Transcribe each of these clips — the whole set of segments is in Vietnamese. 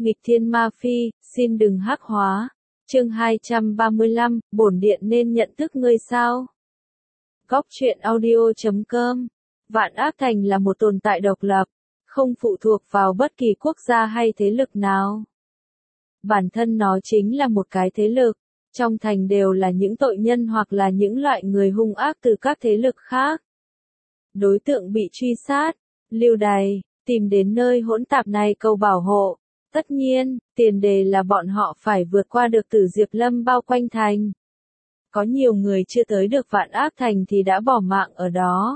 Nghịch thiên ma phi, xin đừng hắc hóa. Chương 235, bổn điện nên nhận thức ngươi sao? Góc truyện audio.com. Vạn Ác Thành là một tồn tại độc lập, không phụ thuộc vào bất kỳ quốc gia hay thế lực nào. Bản thân nó chính là một cái thế lực, trong thành đều là những tội nhân hoặc là những loại người hung ác từ các thế lực khác. Đối tượng bị truy sát, lưu đày, tìm đến nơi hỗn tạp này cầu bảo hộ. Tất nhiên, tiền đề là bọn họ phải vượt qua được Tử Diệp Lâm bao quanh thành. Có nhiều người chưa tới được Vạn Ác Thành thì đã bỏ mạng ở đó.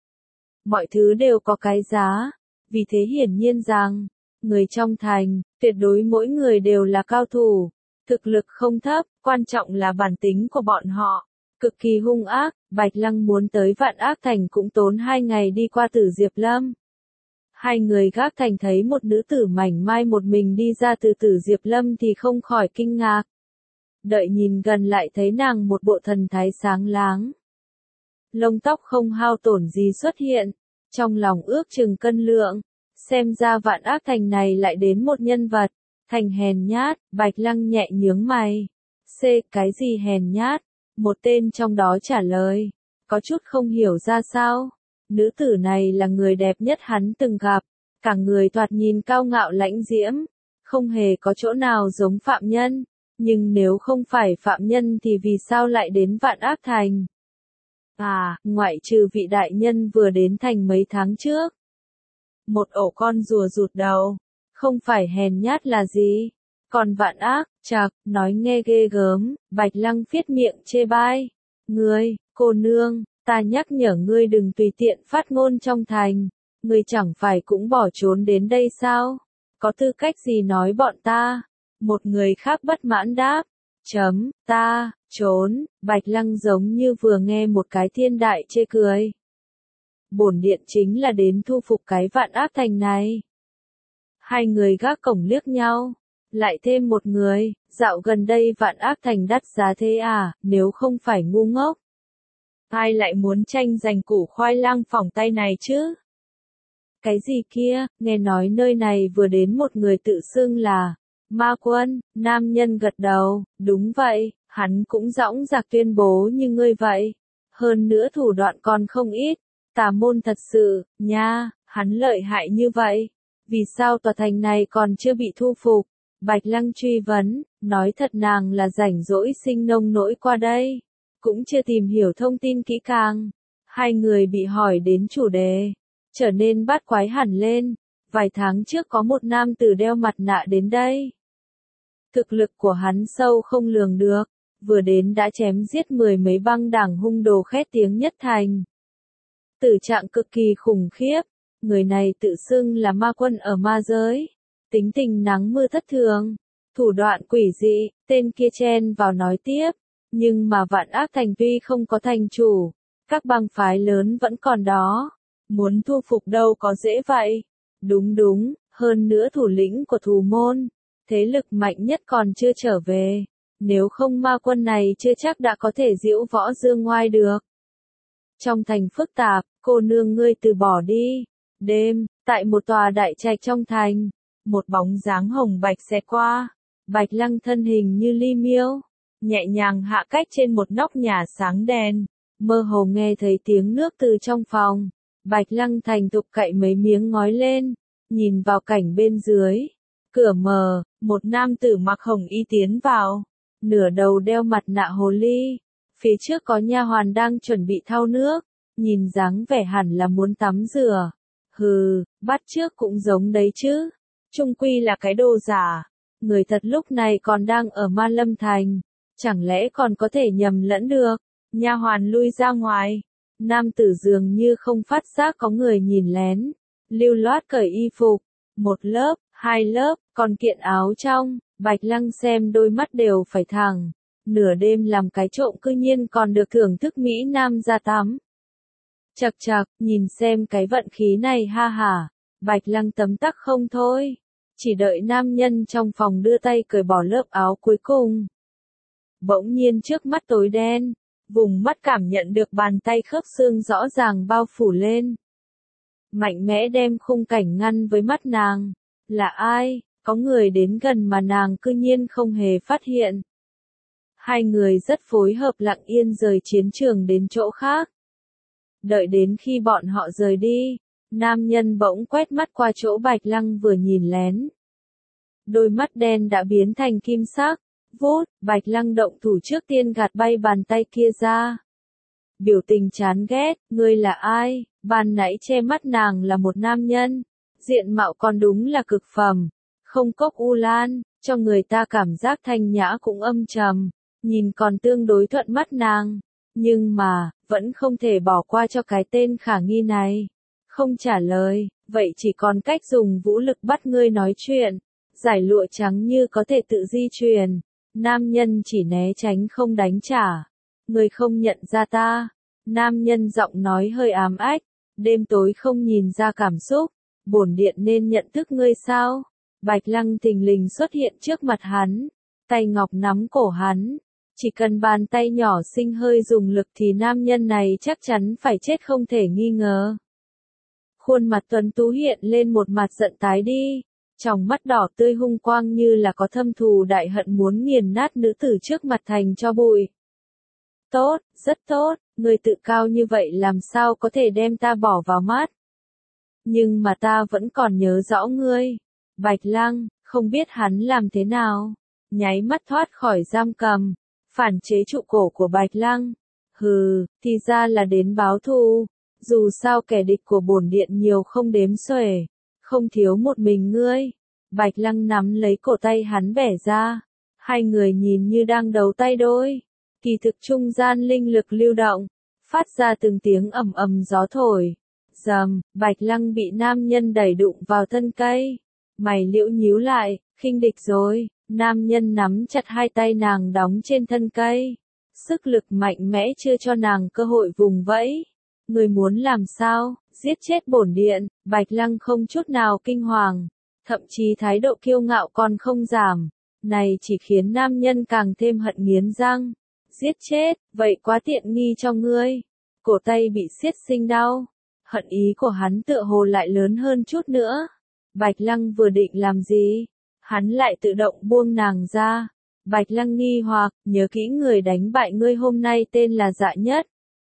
Mọi thứ đều có cái giá, vì thế hiển nhiên rằng, người trong thành, tuyệt đối mỗi người đều là cao thủ, thực lực không thấp, quan trọng là bản tính của bọn họ, cực kỳ hung ác. Bạch Lăng muốn tới Vạn Ác Thành cũng tốn 2 ngày đi qua Tử Diệp Lâm. Hai người gác thành thấy một nữ tử mảnh mai một mình đi ra từ Tử Diệp Lâm thì không khỏi kinh ngạc. Đợi nhìn gần lại thấy nàng một bộ thần thái sáng láng. Lông tóc không hao tổn gì xuất hiện, trong lòng ước chừng cân lượng, xem ra Vạn Ác Thành này lại đến một nhân vật, thành hèn nhát. Bạch Lăng nhẹ nhướng mày. Cái gì hèn nhát? Một tên trong đó trả lời, có chút không hiểu ra sao. Nữ tử này là người đẹp nhất hắn từng gặp, cả người thoạt nhìn cao ngạo lãnh diễm, không hề có chỗ nào giống phạm nhân, nhưng nếu không phải phạm nhân thì vì sao lại đến Vạn Ác Thành? Ngoại trừ vị đại nhân vừa đến thành mấy tháng trước. Một ổ con rùa rụt đầu, không phải hèn nhát là gì? Còn Vạn Ác, nói nghe ghê gớm. Bạch Lăng phiết miệng chê bai. Ngươi, cô nương, ta nhắc nhở ngươi đừng tùy tiện phát ngôn trong thành, ngươi chẳng phải cũng bỏ trốn đến đây sao? Có tư cách gì nói bọn ta? Một người khác bất mãn đáp. Ta, trốn. Bạch Lăng giống như vừa nghe một cái thiên đại chê cười. Bổn điện chính là đến thu phục cái Vạn Ác Thành này. Hai người gác cổng liếc nhau. Lại thêm một người, dạo gần đây Vạn Ác Thành đắt giá thế à, nếu không phải ngu ngốc. Ai lại muốn tranh giành củ khoai lang phỏng tay này chứ? Cái gì kia, nghe nói nơi này vừa đến một người tự xưng là Ma Quân. Nam nhân gật đầu, đúng vậy, hắn cũng dõng dạc tuyên bố như ngươi vậy. Hơn nữa thủ đoạn còn không ít, tà môn thật sự, nha, hắn lợi hại như vậy. Vì sao tòa thành này còn chưa bị thu phục? Bạch Lăng truy vấn, nói thật nàng là rảnh rỗi sinh nông nỗi qua đây, cũng chưa tìm hiểu thông tin kỹ càng. Hai người bị hỏi đến chủ đề, trở nên bát quái hẳn lên. Vài tháng trước có một nam tử đeo mặt nạ đến đây. Thực lực của hắn sâu không lường được, vừa đến đã chém giết 10 mấy băng đảng hung đồ khét tiếng nhất thành. Tử trạng cực kỳ khủng khiếp, người này tự xưng là ma quân ở ma giới. Tính tình nắng mưa thất thường, thủ đoạn quỷ dị. Tên kia chen vào nói tiếp, nhưng mà Vạn Ác Thành tuy không có thành chủ, các bang phái lớn vẫn còn đó, muốn thu phục đâu có dễ vậy. Đúng, hơn nữa thủ lĩnh của Thù Môn, thế lực mạnh nhất còn chưa trở về, nếu không ma quân này chưa chắc đã có thể diễu võ dương ngoai được. Trong thành phức tạp, cô nương ngươi từ bỏ đi. Đêm, tại một tòa đại trạch trong thành, một bóng dáng hồng bạch xẹt qua. Bạch Lăng thân hình như ly miêu, nhẹ nhàng hạ cách trên một nóc nhà sáng đèn, mơ hồ nghe thấy tiếng nước từ trong phòng. Bạch Lăng thành thục cậy mấy miếng ngói lên, nhìn vào cảnh bên dưới. Cửa mở, một nam tử mặc hồng y tiến vào, nửa đầu đeo mặt nạ hồ ly. Phía trước có nha hoàn đang chuẩn bị thau nước, nhìn dáng vẻ hẳn là muốn tắm rửa. Bắt chước cũng giống đấy chứ. Trung quy là cái đồ giả. Người thật lúc này còn đang ở Ma Lâm Thành, chẳng lẽ còn có thể nhầm lẫn được? Nha hoàn lui ra ngoài. Nam tử dường như không phát giác có người nhìn lén, lưu loát cởi y phục, một lớp, hai lớp, còn kiện áo trong. Bạch Lăng xem đôi mắt đều phải thẳng. Nửa đêm làm cái trộm cư nhiên còn được thưởng thức Mỹ Nam ra tắm. Nhìn xem cái vận khí này ha hả. Bạch Lăng tấm tắc không thôi. Chỉ đợi nam nhân trong phòng đưa tay cởi bỏ lớp áo cuối cùng. Bỗng nhiên trước mắt tối đen, vùng mắt cảm nhận được bàn tay khớp xương rõ ràng bao phủ lên. Mạnh mẽ đem khung cảnh ngăn với mắt nàng. Là ai? Có người đến gần mà nàng cư nhiên không hề phát hiện. Hai người rất phối hợp lặng yên rời chiến trường đến chỗ khác. Đợi đến khi bọn họ rời đi, nam nhân bỗng quét mắt qua chỗ Bạch Lăng vừa nhìn lén. Đôi mắt đen đã biến thành kim sắc, vút, Bạch Lăng động thủ trước tiên gạt bay bàn tay kia ra. Biểu tình chán ghét, ngươi là ai? Ban nãy che mắt nàng là một nam nhân, diện mạo còn đúng là cực phẩm, không cốc u lan, cho người ta cảm giác thanh nhã cũng âm trầm, nhìn còn tương đối thuận mắt nàng, nhưng mà, vẫn không thể bỏ qua cho cái tên khả nghi này. Không trả lời, vậy chỉ còn cách dùng vũ lực bắt ngươi nói chuyện, giải lụa trắng như có thể tự di chuyển, nam nhân chỉ né tránh không đánh trả. Ngươi không nhận ra ta, nam nhân giọng nói hơi ám ách, đêm tối không nhìn ra cảm xúc, bổn điện nên nhận thức ngươi sao? Bạch Lăng thình lình xuất hiện trước mặt hắn, tay ngọc nắm cổ hắn, chỉ cần bàn tay nhỏ xinh hơi dùng lực thì nam nhân này chắc chắn phải chết không thể nghi ngờ. Khuôn mặt tuấn tú hiện lên một mặt giận tái đi, tròng mắt đỏ tươi hung quang như là có thâm thù đại hận muốn nghiền nát nữ tử trước mặt thành cho bụi. Tốt, rất tốt, người tự cao như vậy làm sao có thể đem ta bỏ vào mắt. Nhưng mà ta vẫn còn nhớ rõ ngươi. Bạch Lăng, không biết hắn làm thế nào, nháy mắt thoát khỏi giam cầm, phản chế trụ cổ của Bạch Lăng. Hừ, thì ra là đến báo thù, dù sao kẻ địch của bổn điện nhiều không đếm xuể, không thiếu một mình ngươi. Bạch Lăng nắm lấy cổ tay hắn bẻ ra, hai người nhìn như đang đấu tay đôi, kỳ thực trung gian linh lực lưu động, phát ra từng tiếng ầm ầm gió thổi. Rầm, Bạch Lăng bị nam nhân đẩy đụng vào thân cây, mày liễu nhíu lại, khinh địch rồi. Nam nhân nắm chặt hai tay nàng đóng trên thân cây, sức lực mạnh mẽ chưa cho nàng cơ hội vùng vẫy. Người muốn làm sao, giết chết bổn điện? Bạch Lăng không chút nào kinh hoàng, thậm chí thái độ kiêu ngạo còn không giảm, này chỉ khiến nam nhân càng thêm hận nghiến răng. Giết chết, vậy quá tiện nghi cho ngươi. Cổ tay bị siết sinh đau, hận ý của hắn tựa hồ lại lớn hơn chút nữa. Bạch Lăng vừa định làm gì? Hắn lại tự động buông nàng ra. Bạch Lăng nghi hoặc, nhớ kỹ người đánh bại ngươi hôm nay tên là Dạ Nhất.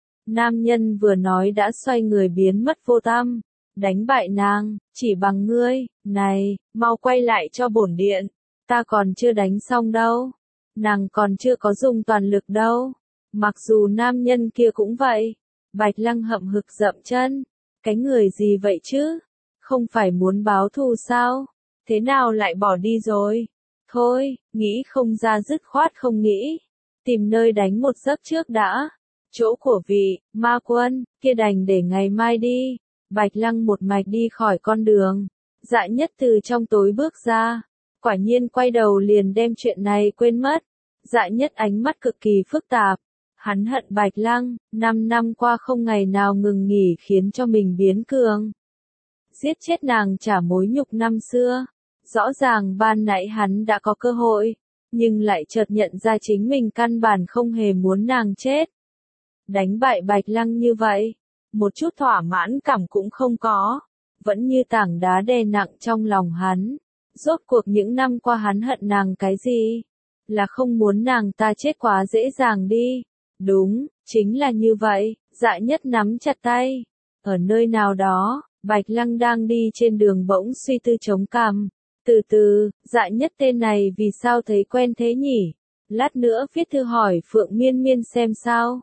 Nam nhân vừa nói đã xoay người biến mất vô tăm. Đánh bại nàng, chỉ bằng ngươi, này, mau quay lại cho bổn điện. Ta còn chưa đánh xong đâu. Nàng còn chưa có dùng toàn lực đâu. Mặc dù nam nhân kia cũng vậy. Bạch Lăng hậm hực dậm chân. Cái người gì vậy chứ? Không phải muốn báo thù sao? Thế nào lại bỏ đi rồi? Thôi, nghĩ không ra dứt khoát không nghĩ. Tìm nơi đánh một giấc trước đã. Chỗ của vị, ma quân, kia đành để ngày mai đi. Bạch Lăng một mạch đi khỏi con đường. Dạ Nhất từ trong tối bước ra. Quả nhiên quay đầu liền đem chuyện này quên mất. Dạ Nhất ánh mắt cực kỳ phức tạp. Hắn hận Bạch Lăng, 5 năm qua không ngày nào ngừng nghỉ khiến cho mình biến cường. Giết chết nàng trả mối nhục năm xưa. Rõ ràng ban nãy hắn đã có cơ hội, nhưng lại chợt nhận ra chính mình căn bản không hề muốn nàng chết. Đánh bại Bạch Lăng như vậy, một chút thỏa mãn cảm cũng không có, vẫn như tảng đá đè nặng trong lòng hắn. Rốt cuộc những năm qua hắn hận nàng cái gì? Là không muốn nàng ta chết quá dễ dàng đi. Đúng, chính là như vậy. Dạ Nhất nắm chặt tay. Ở nơi nào đó, Bạch Lăng đang đi trên đường bỗng suy tư chống cằm. Từ từ, Dạ Nhất tên này vì sao thấy quen thế nhỉ? Lát nữa viết thư hỏi Phượng Miên Miên xem sao.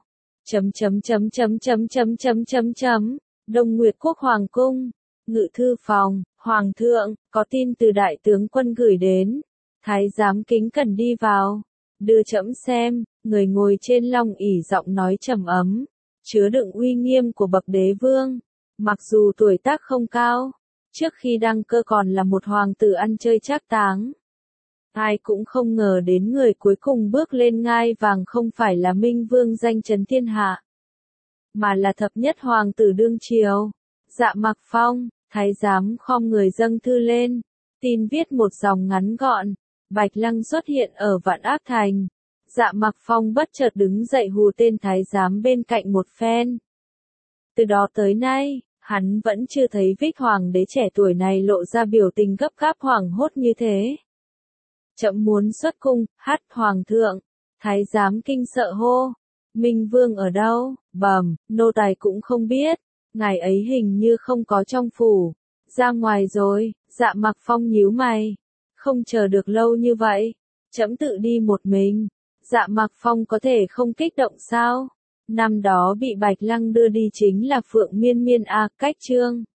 Đông Nguyệt Quốc Hoàng Cung, Ngự thư phòng, Hoàng thượng, có tin từ đại tướng quân gửi đến. Thái giám kính cẩn đi vào. Đưa trẫm xem, người ngồi trên long ỷ giọng nói trầm ấm, chứa đựng uy nghiêm của bậc đế vương. Mặc dù tuổi tác không cao, trước khi đăng cơ còn là một hoàng tử ăn chơi trác táng. Ai cũng không ngờ đến người cuối cùng bước lên ngai vàng không phải là Minh Vương danh chấn thiên hạ, mà là thập nhất hoàng tử đương triều. Dạ Mặc Phong, thái giám khom người dâng thư lên, tin viết một dòng ngắn gọn. Bạch Lăng xuất hiện ở Vạn Ác Thành. Dạ Mặc Phong bất chợt đứng dậy hù tên thái giám bên cạnh một phen. Từ đó tới nay, Hắn vẫn chưa thấy Vích Hoàng đế trẻ tuổi này lộ ra biểu tình gấp gáp hoảng hốt như thế. Trẫm muốn xuất cung, hắt Hoàng thượng. Thái giám kinh sợ hô. Minh Vương ở đâu? Bẩm, nô tài cũng không biết. Ngài ấy hình như không có trong phủ. Ra ngoài rồi. Dạ Mặc Phong nhíu mày. Không chờ được lâu như vậy. Trẫm tự đi một mình. Dạ Mặc Phong có thể không kích động sao? Năm đó bị Bạch Lăng đưa đi chính là Phượng Miên Miên à, cách chương.